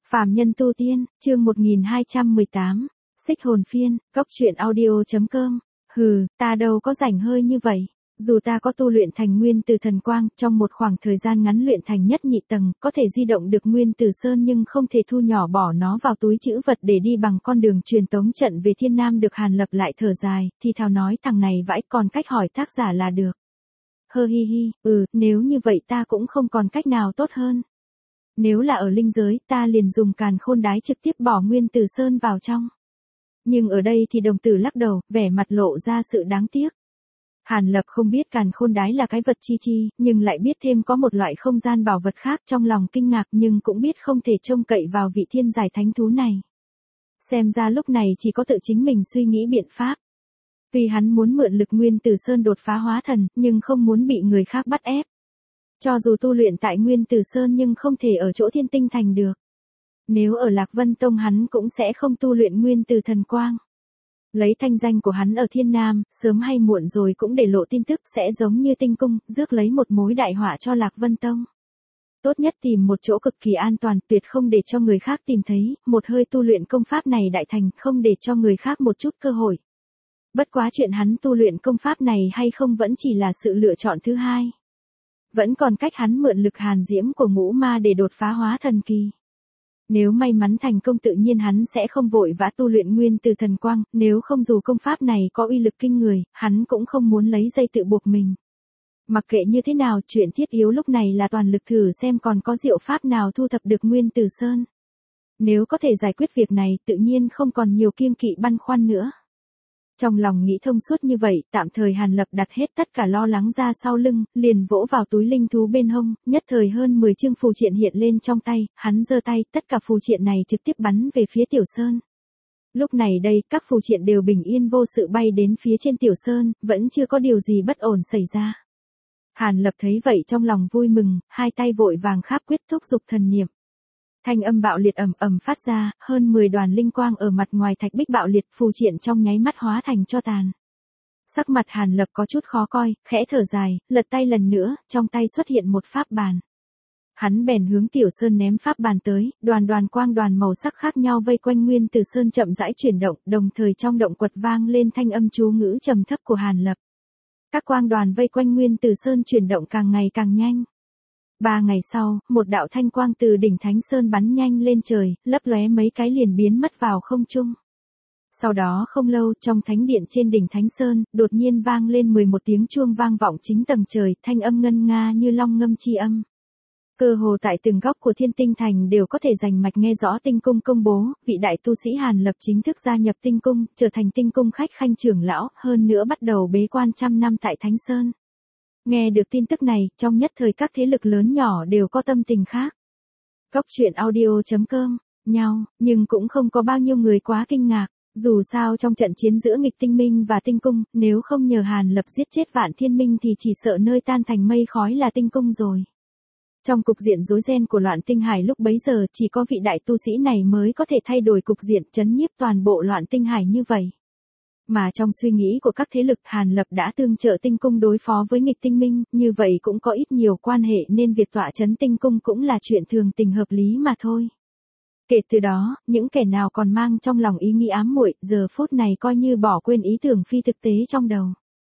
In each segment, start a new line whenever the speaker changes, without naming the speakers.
Phàm nhân tu tiên, chương 1218, Xích hồn phiên, cốc truyện audio.com. Hừ, ta đâu có rảnh hơi như vậy. Dù ta có tu luyện thành nguyên tử thần quang, trong một khoảng thời gian ngắn luyện thành nhất nhị tầng, có thể di động được nguyên tử sơn nhưng không thể thu nhỏ bỏ nó vào túi trữ vật để đi bằng con đường truyền tống trận về Thiên Nam được Hàn Lập lại thở dài, thì thào nói thằng này vãi, còn cách hỏi tác giả là được. Hơ hi hi, nếu như vậy ta cũng không còn cách nào tốt hơn. Nếu là ở linh giới, ta liền dùng càn khôn đái trực tiếp bỏ nguyên tử sơn vào trong. Nhưng ở đây thì đồng tử lắc đầu, vẻ mặt lộ ra sự đáng tiếc. Hàn Lập không biết càn khôn đái là cái vật chi, nhưng lại biết thêm có một loại không gian bảo vật khác, trong lòng kinh ngạc nhưng cũng biết không thể trông cậy vào vị thiên giải thánh thú này. Xem ra lúc này chỉ có tự chính mình suy nghĩ biện pháp. Vì hắn muốn mượn lực nguyên tử sơn đột phá hóa thần, nhưng không muốn bị người khác bắt ép. Cho dù tu luyện tại nguyên tử sơn nhưng không thể ở chỗ Thiên Tinh Thành được. Nếu ở Lạc Vân Tông hắn cũng sẽ không tu luyện nguyên tử thần quang. Lấy thanh danh của hắn ở Thiên Nam, sớm hay muộn rồi cũng để lộ tin tức sẽ giống như Tinh Cung, rước lấy một mối đại họa cho Lạc Vân Tông. Tốt nhất tìm một chỗ cực kỳ an toàn, tuyệt không để cho người khác tìm thấy, một hơi tu luyện công pháp này đại thành, không để cho người khác một chút cơ hội. Bất quá chuyện hắn tu luyện công pháp này hay không vẫn chỉ là sự lựa chọn thứ hai. Vẫn còn cách hắn mượn lực hàn diễm của ngũ ma để đột phá hóa thần kỳ. Nếu may mắn thành công tự nhiên hắn sẽ không vội vã tu luyện nguyên tử thần quang, nếu không dù công pháp này có uy lực kinh người, hắn cũng không muốn lấy dây tự buộc mình. Mặc kệ như thế nào, chuyện thiết yếu lúc này là toàn lực thử xem còn có diệu pháp nào thu thập được nguyên tử sơn. Nếu có thể giải quyết việc này, tự nhiên không còn nhiều kiêng kỵ băn khoăn nữa. Trong lòng nghĩ thông suốt như vậy, tạm thời Hàn Lập đặt hết tất cả lo lắng ra sau lưng, liền vỗ vào túi linh thú bên hông, nhất thời hơn 10 chương phù triện hiện lên trong tay, hắn giơ tay, tất cả phù triện này trực tiếp bắn về phía Tiểu Sơn. Lúc này đây, các phù triện đều bình yên vô sự bay đến phía trên Tiểu Sơn, vẫn chưa có điều gì bất ổn xảy ra. Hàn Lập thấy vậy trong lòng vui mừng, hai tay vội vàng kháp quyết thúc dục thần niệm. Thanh âm bạo liệt ầm ầm phát ra, hơn 10 đoàn linh quang ở mặt ngoài thạch bích bạo liệt, phù triện trong nháy mắt hóa thành tro tàn. Sắc mặt Hàn Lập có chút khó coi, khẽ thở dài, lật tay lần nữa, trong tay xuất hiện một pháp bàn. Hắn bèn hướng Tiểu Sơn ném pháp bàn tới, đoàn quang đoàn màu sắc khác nhau vây quanh nguyên tử sơn chậm rãi chuyển động, đồng thời trong động quật vang lên thanh âm chú ngữ trầm thấp của Hàn Lập. Các quang đoàn vây quanh nguyên tử sơn chuyển động càng ngày càng nhanh. 3 ngày sau, một đạo thanh quang từ đỉnh Thánh Sơn bắn nhanh lên trời, lấp lóe mấy cái liền biến mất vào không trung. Sau đó không lâu, trong thánh điện trên đỉnh Thánh Sơn, đột nhiên vang lên 11 tiếng chuông vang vọng chính tầng trời, thanh âm ngân nga như long ngâm chi âm. Cơ hồ tại từng góc của Thiên Tinh Thành đều có thể rành mạch nghe rõ Tinh Cung công bố, vị đại tu sĩ Hàn Lập chính thức gia nhập Tinh Cung, trở thành Tinh Cung khách khanh trưởng lão, hơn nữa bắt đầu bế quan trăm năm tại Thánh Sơn. Nghe được tin tức này, trong nhất thời các thế lực lớn nhỏ đều có tâm tình khác. Cốc truyện audio.com, nhau, nhưng cũng không có bao nhiêu người quá kinh ngạc. Dù sao trong trận chiến giữa nghịch tinh minh và Tinh Cung, nếu không nhờ Hàn Lập giết chết Vạn Thiên Minh thì chỉ sợ nơi tan thành mây khói là Tinh Cung rồi. Trong cục diện rối ren của Loạn Tinh Hải lúc bấy giờ chỉ có vị đại tu sĩ này mới có thể thay đổi cục diện trấn nhiếp toàn bộ Loạn Tinh Hải như vậy. Mà trong suy nghĩ của các thế lực Hàn Lập đã tương trợ Tinh Cung đối phó với nghịch tinh minh, như vậy cũng có ít nhiều quan hệ nên việc tọa trấn Tinh Cung cũng là chuyện thường tình hợp lý mà thôi. Kể từ đó, những kẻ nào còn mang trong lòng ý nghĩ ám muội, giờ phút này coi như bỏ quên ý tưởng phi thực tế trong đầu.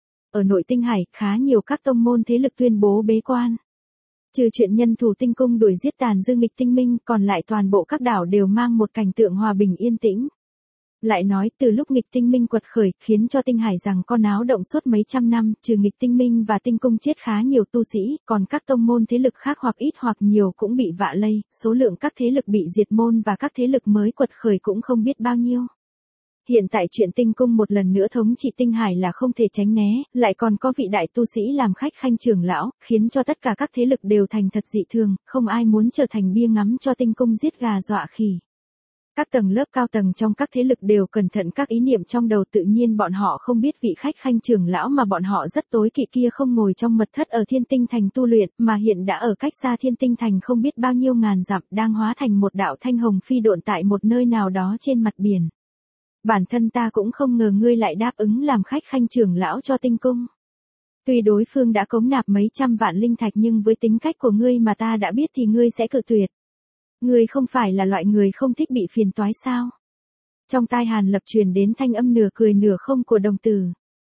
Ở nội Tinh Hải, khá nhiều các tông môn thế lực tuyên bố bế quan. Trừ chuyện nhân thủ Tinh Cung đuổi giết tàn dư nghịch tinh minh, còn lại toàn bộ các đảo đều mang một cảnh tượng hòa bình yên tĩnh. Lại nói, từ lúc nghịch tinh minh quật khởi, khiến cho Tinh Hải rằng con náo động suốt mấy trăm năm, trừ nghịch tinh minh và Tinh Cung chết khá nhiều tu sĩ, còn các tông môn thế lực khác hoặc ít hoặc nhiều cũng bị vạ lây, số lượng các thế lực bị diệt môn và các thế lực mới quật khởi cũng không biết bao nhiêu. Hiện tại chuyện Tinh Cung một lần nữa thống trị Tinh Hải là không thể tránh né, lại còn có vị đại tu sĩ làm khách khanh trưởng lão, khiến cho tất cả các thế lực đều thành thật dị thường, không ai muốn trở thành bia ngắm cho Tinh Cung giết gà dọa khỉ. Các tầng lớp cao tầng trong các thế lực đều cẩn thận các ý niệm trong đầu, tự nhiên bọn họ không biết vị khách khanh trưởng lão mà bọn họ rất tối kỵ kia không ngồi trong mật thất ở Thiên Tinh Thành tu luyện, mà hiện đã ở cách xa Thiên Tinh Thành không biết bao nhiêu ngàn dặm, đang hóa thành một đạo thanh hồng phi độn tại một nơi nào đó trên mặt biển. Bản thân ta cũng không ngờ ngươi lại đáp ứng làm khách khanh trưởng lão cho Tinh Cung. Tuy đối phương đã cống nạp mấy trăm vạn linh thạch nhưng với tính cách của ngươi mà ta đã biết thì ngươi sẽ cự tuyệt. Ngươi không phải là loại người không thích bị phiền toái sao? Trong tai Hàn Lập truyền đến thanh âm nửa cười nửa không của đồng tử.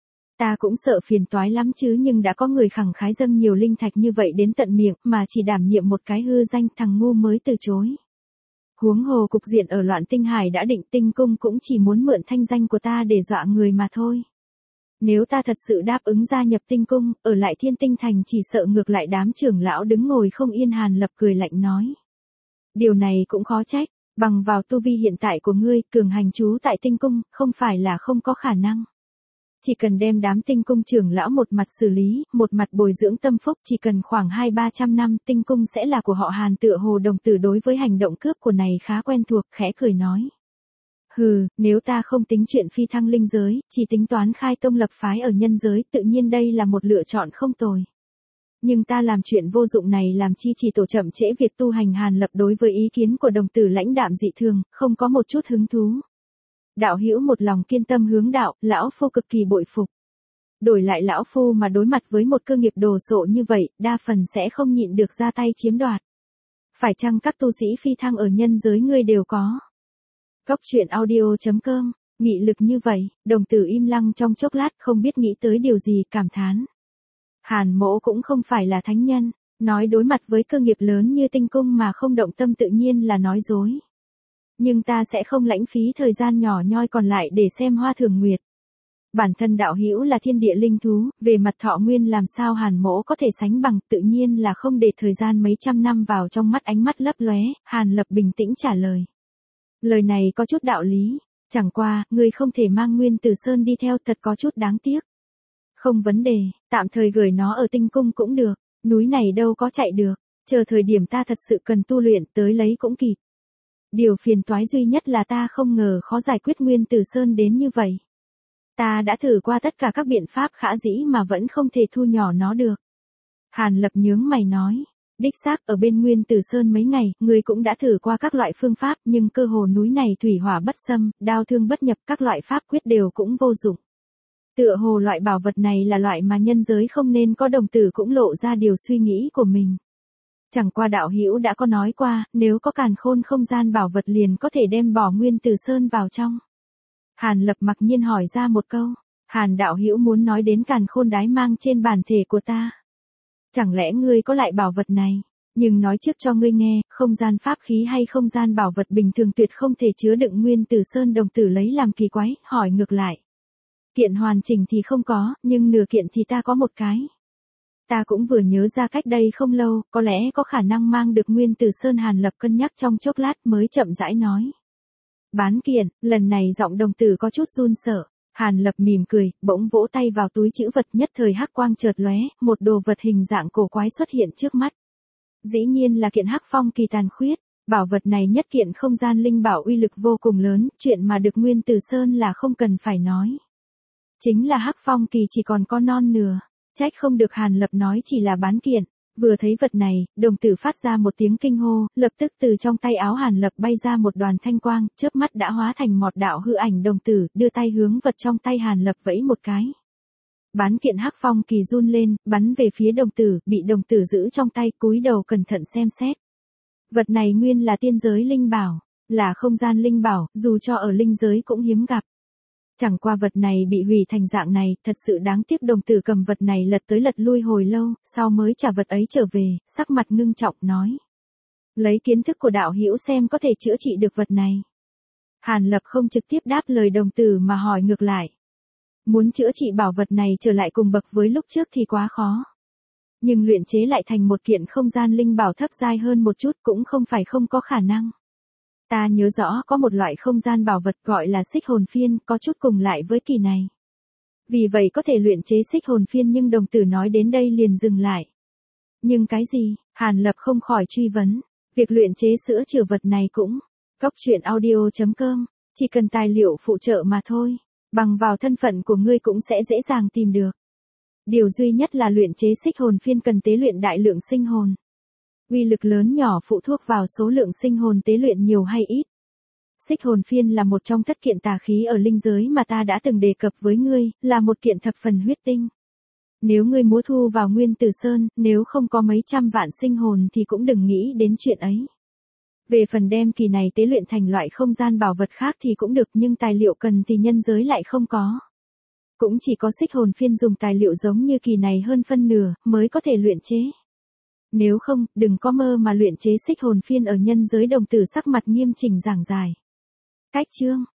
Ta cũng sợ phiền toái lắm chứ, nhưng đã có người khẳng khái dâng nhiều linh thạch như vậy đến tận miệng mà chỉ đảm nhiệm một cái hư danh, thằng ngu mới từ chối. Huống hồ cục diện ở Loạn Tinh Hải đã định, Tinh Cung cũng chỉ muốn mượn thanh danh của ta để dọa người mà thôi. Nếu ta thật sự đáp ứng gia nhập Tinh Cung, ở lại Thiên Tinh Thành chỉ sợ ngược lại đám trưởng lão đứng ngồi không yên. Hàn Lập cười lạnh nói. Điều này cũng khó trách, bằng vào tu vi hiện tại của ngươi, cường hành trú tại Tinh Cung, không phải là không có khả năng. Chỉ cần đem đám Tinh Cung trưởng lão một mặt xử lý, một mặt bồi dưỡng tâm phúc, chỉ cần khoảng 200-300 năm, Tinh Cung sẽ là của họ Hàn. Tựa hồ đồng tử đối với hành động cướp của này khá quen thuộc, khẽ cười nói. Hừ, nếu ta không tính chuyện phi thăng linh giới, chỉ tính toán khai tông lập phái ở nhân giới, tự nhiên đây là một lựa chọn không tồi. Nhưng ta làm chuyện vô dụng này làm chi chỉ tổ chậm trễ việc tu hành. Hàn Lập đối với ý kiến của đồng tử lãnh đạm dị thường, không có một chút hứng thú. Đạo hữu một lòng kiên tâm hướng đạo, lão phu cực kỳ bội phục. Đổi lại lão phu mà đối mặt với một cơ nghiệp đồ sộ như vậy, đa phần sẽ không nhịn được ra tay chiếm đoạt. Phải chăng các tu sĩ phi thăng ở nhân giới ngươi đều có? Cốc truyện audio.com, nghị lực như vậy, đồng tử im lặng trong chốc lát không biết nghĩ tới điều gì, cảm thán. Hàn mỗ cũng không phải là thánh nhân, nói đối mặt với cơ nghiệp lớn như Tinh Cung mà không động tâm tự nhiên là nói dối. Nhưng ta sẽ không lãng phí thời gian nhỏ nhoi còn lại để xem hoa thường nguyệt. Bản thân đạo hữu là thiên địa linh thú, về mặt thọ nguyên làm sao Hàn mỗ có thể sánh bằng, tự nhiên là không để thời gian mấy trăm năm vào trong mắt. Ánh mắt lấp lóe, Hàn Lập bình tĩnh trả lời. Lời này có chút đạo lý, chẳng qua, ngươi không thể mang Nguyên Tử Sơn đi theo, thật có chút đáng tiếc. Không vấn đề, tạm thời gửi nó ở Tinh Cung cũng được, núi này đâu có chạy được, chờ thời điểm ta thật sự cần tu luyện tới lấy cũng kịp. Điều phiền toái duy nhất là ta không ngờ khó giải quyết Nguyên Tử Sơn đến như vậy. Ta đã thử qua tất cả các biện pháp khả dĩ mà vẫn không thể thu nhỏ nó được. Hàn Lập nhướng mày nói. Đích xác ở bên Nguyên Tử Sơn mấy ngày, ngươi cũng đã thử qua các loại phương pháp, nhưng cơ hồ núi này thủy hỏa bất xâm, đao thương bất nhập, các loại pháp quyết đều cũng vô dụng. Tựa hồ loại bảo vật này là loại mà nhân giới không nên có. Đồng tử cũng lộ ra điều suy nghĩ của mình. Chẳng qua đạo hữu đã có nói qua, nếu có càn khôn không gian bảo vật liền có thể đem bỏ Nguyên Tử Sơn vào trong. Hàn Lập mặc nhiên hỏi ra một câu, Hàn đạo hữu muốn nói đến càn khôn đái mang trên bản thể của ta. Chẳng lẽ ngươi có lại bảo vật này? Nhưng nói trước cho ngươi nghe, không gian pháp khí hay không gian bảo vật bình thường tuyệt không thể chứa đựng Nguyên Tử Sơn. Đồng tử lấy làm kỳ quái, hỏi ngược lại. Kiện hoàn chỉnh thì không có, nhưng nửa kiện thì ta có một cái. Ta cũng vừa nhớ ra cách đây không lâu, có lẽ có khả năng mang được Nguyên Tử Sơn. Hàn Lập cân nhắc trong chốc lát mới chậm rãi nói. Bán kiện, lần này giọng đồng tử có chút run sợ. Hàn Lập mỉm cười, bỗng vỗ tay vào túi trữ vật, nhất thời hắc quang chợt lóe, một đồ vật hình dạng cổ quái xuất hiện trước mắt. Dĩ nhiên là kiện Hắc Phong Kỳ tàn khuyết, bảo vật này nhất kiện không gian linh bảo uy lực vô cùng lớn, chuyện mà được Nguyên Tử Sơn là không cần phải nói. Chính là Hắc Phong Kỳ chỉ còn có non nửa, trách không được Hàn Lập nói chỉ là bán kiện. Vừa thấy vật này, đồng tử phát ra một tiếng kinh hô, lập tức từ trong tay áo Hàn Lập bay ra một đoàn thanh quang, chớp mắt đã hóa thành một đạo hư ảnh. Đồng tử đưa tay hướng vật trong tay Hàn Lập vẫy một cái. Bán kiện Hắc Phong Kỳ run lên, bắn về phía đồng tử, bị đồng tử giữ trong tay, cúi đầu cẩn thận xem xét. Vật này nguyên là tiên giới linh bảo, là không gian linh bảo, dù cho ở linh giới cũng hiếm gặp. Chẳng qua vật này bị hủy thành dạng này, thật sự đáng tiếc. Đồng tử cầm vật này lật tới lật lui hồi lâu, sau mới trả vật ấy trở về, sắc mặt ngưng trọng nói. Lấy kiến thức của đạo hữu xem có thể chữa trị được vật này. Hàn Lập không trực tiếp đáp lời đồng tử mà hỏi ngược lại. Muốn chữa trị bảo vật này trở lại cùng bậc với lúc trước thì quá khó. Nhưng luyện chế lại thành một kiện không gian linh bảo thấp giai hơn một chút cũng không phải không có khả năng. Ta nhớ rõ có một loại không gian bảo vật gọi là xích hồn phiên, có chút cùng lại với kỳ này. Vì vậy có thể luyện chế xích hồn phiên. Nhưng đồng tử nói đến đây liền dừng lại. Nhưng cái gì? Hàn Lập không khỏi truy vấn. Việc luyện chế sữa chữa vật này cũng. Cốc truyện audio.com, chỉ cần tài liệu phụ trợ mà thôi. Bằng vào thân phận của ngươi cũng sẽ dễ dàng tìm được. Điều duy nhất là luyện chế xích hồn phiên cần tế luyện đại lượng sinh hồn. Uy lực lớn nhỏ phụ thuộc vào số lượng sinh hồn tế luyện nhiều hay ít. Xích hồn phiên là một trong thất kiện tà khí ở linh giới mà ta đã từng đề cập với ngươi, là một kiện thập phần huyết tinh. Nếu ngươi muốn thu vào Nguyên Tử Sơn, nếu không có mấy trăm vạn sinh hồn thì cũng đừng nghĩ đến chuyện ấy. Về phần đem kỳ này tế luyện thành loại không gian bảo vật khác thì cũng được, nhưng tài liệu cần thì nhân giới lại không có. Cũng chỉ có xích hồn phiên dùng tài liệu giống như kỳ này hơn phân nửa, mới có thể luyện chế. Nếu không, đừng có mơ mà luyện chế xích hồn phiên ở nhân giới. Đồng tử sắc mặt nghiêm chỉnh giảng giải. Cách chương